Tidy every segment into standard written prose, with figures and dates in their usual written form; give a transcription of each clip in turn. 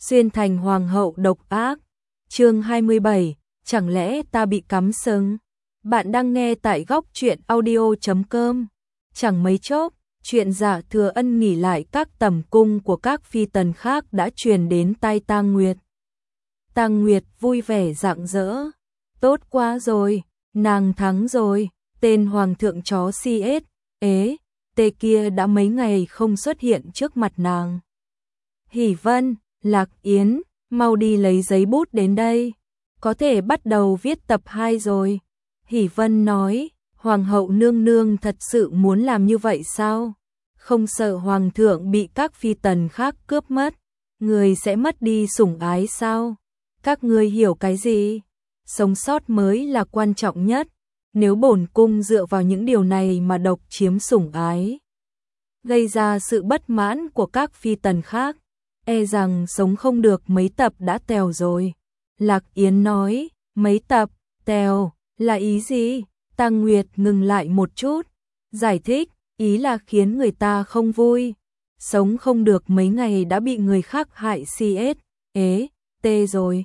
xuyên thành hoàng hậu độc ác. Chương 27, chẳng lẽ ta bị cắm sừng? Bạn đang nghe tại góc truyện audio.com. Chẳng mấy chốc, chuyện Dạ Thừa Ân nghỉ lại các tẩm cung của các phi tần khác đã truyền đến tai Tang Nguyệt. Tang Nguyệt vui vẻ rạng rỡ. Tốt quá rồi, nàng thắng rồi, tên hoàng thượng chó CS, tê kia đã mấy ngày không xuất hiện trước mặt nàng. Hỷ Vân, Lạc Yến, mau đi lấy giấy bút đến đây, có thể bắt đầu viết tập 2 rồi. Hỷ Vân nói, hoàng hậu nương nương thật sự muốn làm như vậy sao? Không sợ hoàng thượng bị các phi tần khác cướp mất, người sẽ mất đi sủng ái sao? Các ngươi hiểu cái gì? Sống sót mới là quan trọng nhất, nếu bổn cung dựa vào những điều này mà độc chiếm sủng ái, gây ra sự bất mãn của các phi tần khác, e rằng sống không được mấy tập đã tèo rồi. Lạc Yến nói, mấy tập, tèo, là ý gì? Tang Nguyệt ngừng lại một chút, giải thích, ý là khiến người ta không vui. Sống không được mấy ngày đã bị người khác hại CS, tê rồi.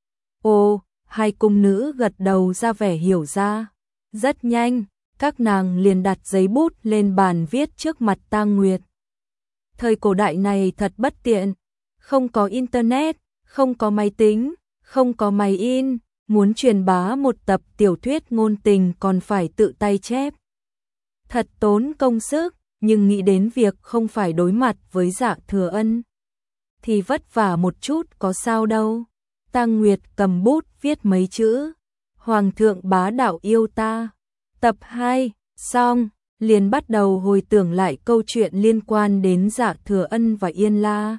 Ô, hai cung nữ gật đầu ra vẻ hiểu ra. Rất nhanh, các nàng liền đặt giấy bút lên bàn viết trước mặt Tang Nguyệt. Thời cổ đại này thật bất tiện, không có internet, không có máy tính, không có máy in, muốn truyền bá một tập tiểu thuyết ngôn tình còn phải tự tay chép. Thật tốn công sức, nhưng nghĩ đến việc không phải đối mặt với Dạ Thừa Ân thì vất vả một chút có sao đâu. Tang Nguyệt cầm bút viết mấy chữ, Hoàng thượng bá đạo yêu ta. Tập 2, xong, liền bắt đầu hồi tưởng lại câu chuyện liên quan đến Dạ Thừa Ân và Yên La.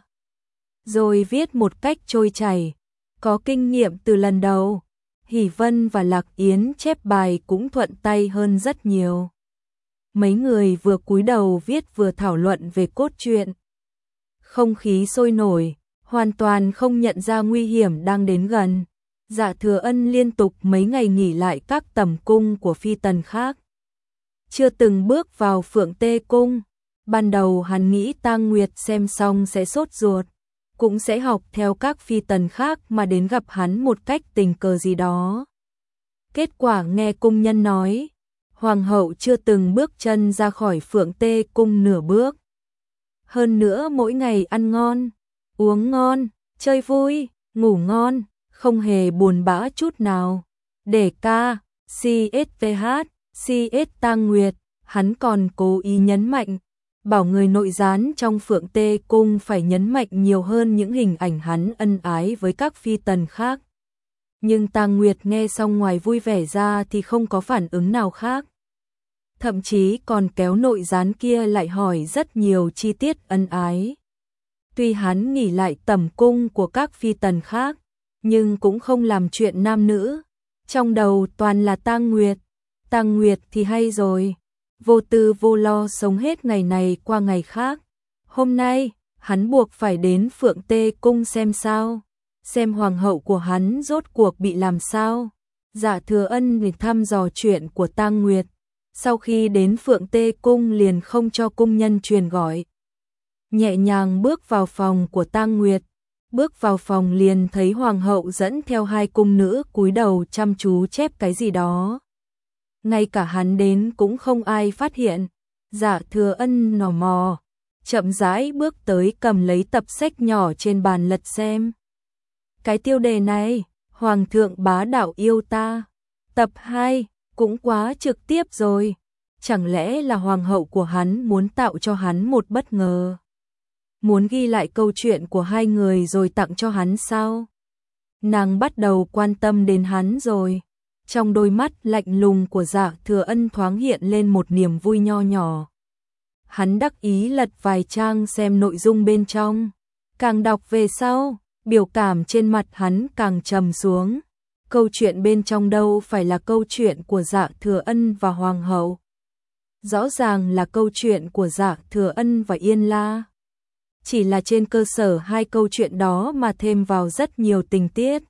Rồi viết một cách trôi chảy, có kinh nghiệm từ lần đầu. Hỷ Vân và Lạc Yến chép bài cũng thuận tay hơn rất nhiều. Mấy người vừa cúi đầu viết vừa thảo luận về cốt truyện. Không khí sôi nổi, hoàn toàn không nhận ra nguy hiểm đang đến gần. Dạ Thừa Ân liên tục mấy ngày nghỉ lại các tẩm cung của phi tần khác, chưa từng bước vào Phượng Tê cung. Ban đầu hắn nghĩ Tang Nguyệt xem xong sẽ sốt ruột, cũng sẽ học theo các phi tần khác mà đến gặp hắn một cách tình cờ gì đó. Kết quả nghe cung nhân nói, hoàng hậu chưa từng bước chân ra khỏi Phượng Tê cung nửa bước. Hơn nữa mỗi ngày ăn ngon, uống ngon, chơi vui, ngủ ngon, không hề buồn bã chút nào. Để ca, CSVH, CS Tang Nguyệt, hắn còn cố ý nhấn mạnh, bảo người nội gián trong Phượng Tê cung phải nhấn mạnh nhiều hơn những hình ảnh hắn ân ái với các phi tần khác. Nhưng Tang Nguyệt nghe xong ngoài vui vẻ ra thì không có phản ứng nào khác. Thậm chí còn kéo nội gián kia lại hỏi rất nhiều chi tiết ân ái. Tuy hắn nghỉ lại tẩm cung của các phi tần khác, nhưng cũng không làm chuyện nam nữ. Trong đầu toàn là Tang Nguyệt. Tang Nguyệt thì hay rồi, vô tư vô lo sống hết ngày này qua ngày khác. Hôm nay, hắn buộc phải đến Phượng Tê cung xem sao, xem hoàng hậu của hắn rốt cuộc bị làm sao. Dạ Thừa Ân liền thăm dò chuyện của Tang Nguyệt. Sau khi đến Phượng Tê cung liền không cho cung nhân truyền gọi. Nhẹ nhàng bước vào phòng của Tang Nguyệt. Bước vào phòng liền thấy hoàng hậu dẫn theo hai cung nữ cúi đầu chăm chú chép cái gì đó. Ngay cả hắn đến cũng không ai phát hiện. Dạ Thừa Ân nò mò, chậm rãi bước tới cầm lấy tập sách nhỏ trên bàn lật xem. Cái tiêu đề này, Hoàng thượng bá đạo yêu ta. Tập 2, cũng quá trực tiếp rồi. Chẳng lẽ là hoàng hậu của hắn muốn tạo cho hắn một bất ngờ? Muốn ghi lại câu chuyện của hai người rồi tặng cho hắn sao? Nàng bắt đầu quan tâm đến hắn rồi. Trong đôi mắt lạnh lùng của Dạ Thừa Ân thoáng hiện lên một niềm vui nho nhỏ. Hắn đắc ý lật vài trang xem nội dung bên trong. Càng đọc về sau, biểu cảm trên mặt hắn càng trầm xuống. Câu chuyện bên trong đâu phải là câu chuyện của Dạ Thừa Ân và hoàng hậu. Rõ ràng là câu chuyện của Dạ Thừa Ân và Yên La. Chỉ là trên cơ sở hai câu chuyện đó mà thêm vào rất nhiều tình tiết.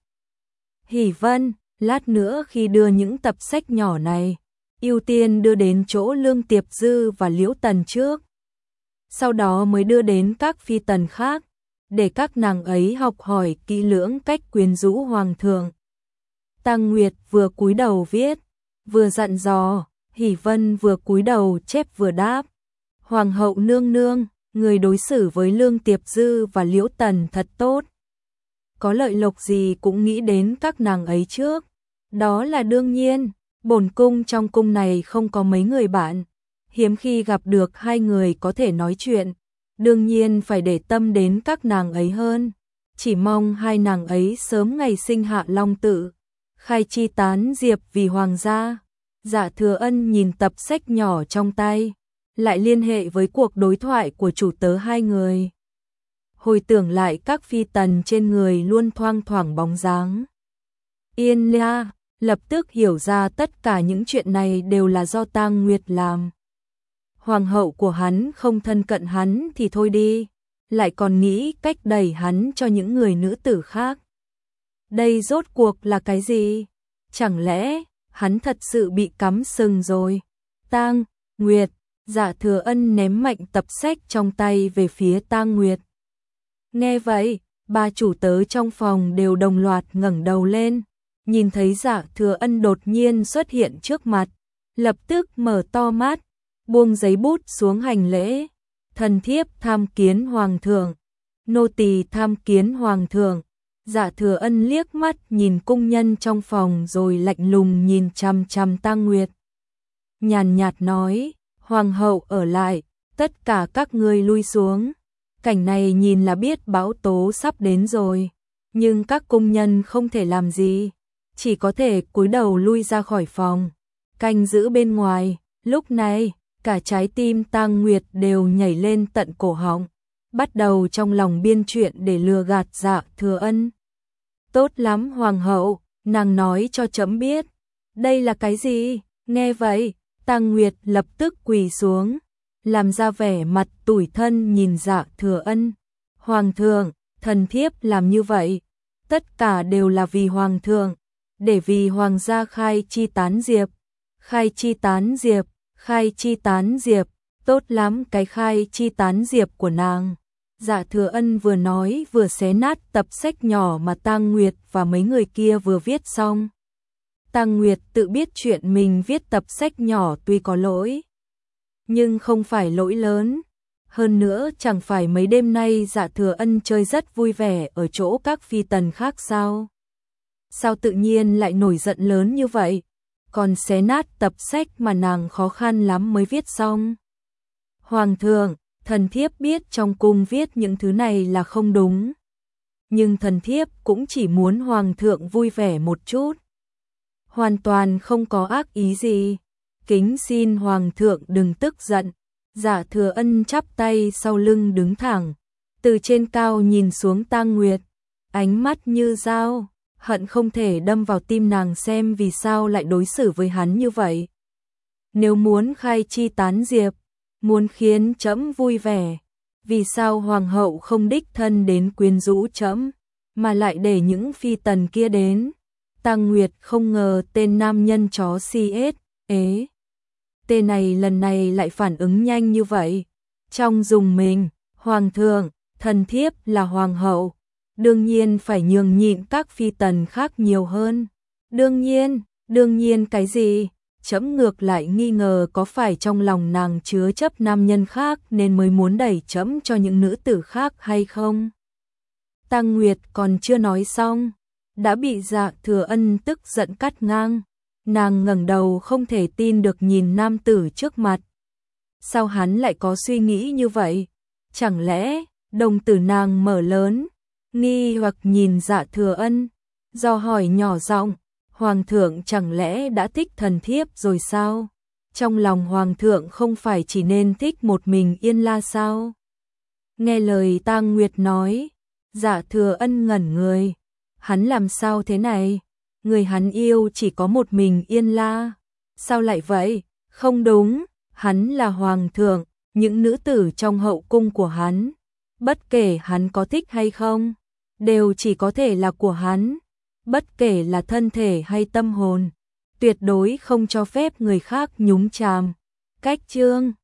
Hỷ Vân, lát nữa khi đưa những tập sách nhỏ này, ưu tiên đưa đến chỗ Lương Tiệp Dư và Liễu Tần trước. Sau đó mới đưa đến các phi tần khác. để các nàng ấy học hỏi kỹ lưỡng cách quyến rũ hoàng thượng. Tang Nguyệt vừa cúi đầu viết, vừa dặn dò, Hỷ Vân vừa cúi đầu chép vừa đáp. Hoàng hậu nương nương, người đối xử với Lương Tiệp Dư và Liễu Tần thật tốt. Có lợi lộc gì cũng nghĩ đến các nàng ấy trước. Đó là đương nhiên, bổn cung trong cung này không có mấy người bạn. Hiếm khi gặp được hai người có thể nói chuyện. Đương nhiên phải để tâm đến các nàng ấy hơn. Chỉ mong hai nàng ấy sớm ngày sinh hạ long tự. Khai chi tán diệp vì hoàng gia. Dạ Thừa Ân nhìn tập sách nhỏ trong tay, lại liên hệ với cuộc đối thoại của chủ tớ hai người. Hồi tưởng lại các phi tần trên người luôn thoang thoảng bóng dáng. Yên La lập tức hiểu ra tất cả những chuyện này đều là do Tang Nguyệt làm. Hoàng hậu của hắn không thân cận hắn thì thôi đi, lại còn nghĩ cách đẩy hắn cho những người nữ tử khác. Đây rốt cuộc là cái gì? Chẳng lẽ hắn thật sự bị cắm sừng rồi? Tang Nguyệt, Dạ Thừa Ân ném mạnh tập sách trong tay về phía Tang Nguyệt. Nghe vậy, ba chủ tớ trong phòng đều đồng loạt ngẩng đầu lên, nhìn thấy Dạ Thừa Ân đột nhiên xuất hiện trước mặt, lập tức mở to mắt, buông giấy bút xuống hành lễ. Thần thiếp tham kiến hoàng thượng, nô tỳ tham kiến hoàng thượng. Dạ Thừa Ân liếc mắt nhìn cung nhân trong phòng rồi lạnh lùng nhìn chằm chằm Tang Nguyệt. Nhàn nhạt nói, hoàng hậu ở lại, tất cả các ngươi lui xuống. Cảnh này nhìn là biết bão tố sắp đến rồi, nhưng các cung nhân không thể làm gì, chỉ có thể cúi đầu lui ra khỏi phòng, canh giữ bên ngoài. Lúc này, cả trái tim Tang Nguyệt đều nhảy lên tận cổ họng, bắt đầu trong lòng biên chuyện để lừa gạt Dạ Thừa Ân. Tốt lắm hoàng hậu, nàng nói cho trẫm biết, đây là cái gì? Nghe vậy, Tang Nguyệt lập tức quỳ xuống, làm ra vẻ mặt tủi thân nhìn Dạ Thừa Ân. Hoàng thượng, thần thiếp làm như vậy, tất cả đều là vì hoàng thượng, để vì hoàng gia khai chi tán diệp. Khai chi tán diệp, khai chi tán diệp, tốt lắm cái khai chi tán diệp của nàng. Dạ Thừa Ân vừa nói vừa xé nát tập sách nhỏ mà Tang Nguyệt và mấy người kia vừa viết xong. Tang Nguyệt tự biết chuyện mình viết tập sách nhỏ tuy có lỗi, nhưng không phải lỗi lớn. Hơn nữa chẳng phải mấy đêm nay Dạ Thừa Ân chơi rất vui vẻ ở chỗ các phi tần khác sao? Sao tự nhiên lại nổi giận lớn như vậy? Còn xé nát tập sách mà nàng khó khăn lắm mới viết xong. Hoàng thượng, thần thiếp biết trong cung viết những thứ này là không đúng, nhưng thần thiếp cũng chỉ muốn hoàng thượng vui vẻ một chút. Hoàn toàn không có ác ý gì. Kính xin hoàng thượng đừng tức giận. Dạ Thừa Ân chắp tay sau lưng đứng thẳng, từ trên cao nhìn xuống Tang Nguyệt, ánh mắt như dao, hận không thể đâm vào tim nàng xem vì sao lại đối xử với hắn như vậy. Nếu muốn khai chi tán diệp, muốn khiến trẫm vui vẻ, vì sao hoàng hậu không đích thân đến quyến rũ trẫm, mà lại để những phi tần kia đến? Tang Nguyệt không ngờ tên nam nhân chó CS ế tên này lần này lại phản ứng nhanh như vậy. Trong dùng mình, hoàng thượng, thần thiếp là hoàng hậu, đương nhiên phải nhường nhịn các phi tần khác nhiều hơn. Đương nhiên cái gì? Trẫm ngược lại nghi ngờ có phải trong lòng nàng chứa chấp nam nhân khác nên mới muốn đẩy trẫm cho những nữ tử khác hay không? Tang Nguyệt còn chưa nói xong, đã bị Dạ Thừa Ân tức giận cắt ngang. Nàng ngẩng đầu không thể tin được nhìn nam tử trước mặt. Sao hắn lại có suy nghĩ như vậy? Chẳng lẽ đồng tử nàng mở lớn, nghi hoặc nhìn Dạ Thừa Ân, do hỏi nhỏ giọng, hoàng thượng chẳng lẽ đã thích thần thiếp rồi sao? Trong lòng hoàng thượng không phải chỉ nên thích một mình Yên La sao? Nghe lời Tang Nguyệt nói, Dạ Thừa Ân ngẩn người. Hắn làm sao thế này? Người hắn yêu chỉ có một mình Yên La. Sao lại vậy? Không đúng, hắn là hoàng thượng, những nữ tử trong hậu cung của hắn, bất kể hắn có thích hay không, đều chỉ có thể là của hắn, bất kể là thân thể hay tâm hồn, tuyệt đối không cho phép người khác nhúng chàm. Cách chương